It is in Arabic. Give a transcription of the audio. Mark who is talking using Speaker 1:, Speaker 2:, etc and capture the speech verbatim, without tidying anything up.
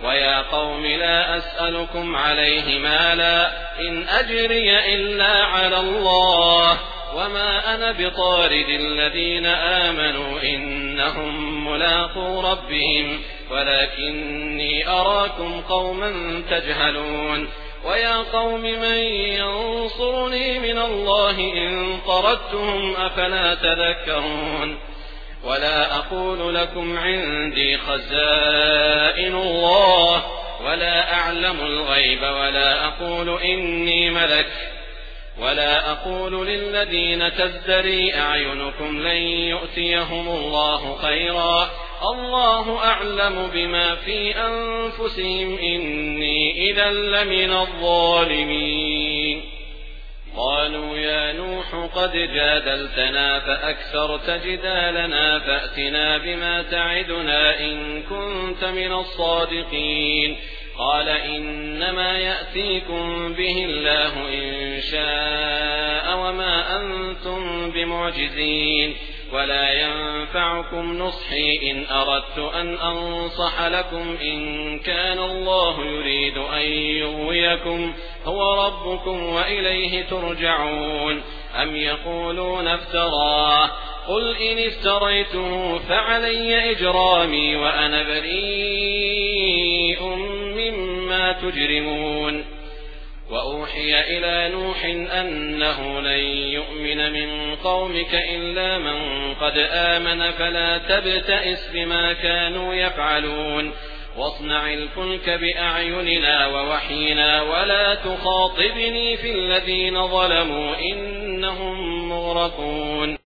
Speaker 1: ويا قوم لا أسألكم عليه مالا إن أجري إلا على الله وما أنا بطارد الذين آمنوا إنهم ملاقو ربهم ولكني أراكم قوما تجهلون ويا قوم من ينصرني من الله إن طردتهم أفلا تذكرون ولا أقول لكم عندي خزائن الله ولا أعلم الغيب ولا أقول إني ملك ولا أقول للذين تزدري أعينكم لن يؤتيهم الله خيرا الله أعلم بما في أنفسهم إني إذا لمن الظالمين قالوا يا نوح قد جادلتنا فأكثرت جدالنا فأتنا بما تعدنا إن كنت من الصادقين قال إنما يأتيكم به الله إن شاء وما أنتم بمعجزين ولا ينفعكم نصحي إن أردت أن أنصح لكم إن كان الله يريد أن يغويكم هو ربكم وإليه ترجعون أم يقولون افتراه قل إن افتريته فعلي إجرامي وأنا بريء مما تجرمون وأوحي إلى نوح أنه لن يؤمن من قومك إلا من قد آمن فلا تبتئس بما كانوا يفعلون واصنع الفلك بأعيننا ووحينا ولا تخاطبني في الذين ظلموا إنهم مغرقون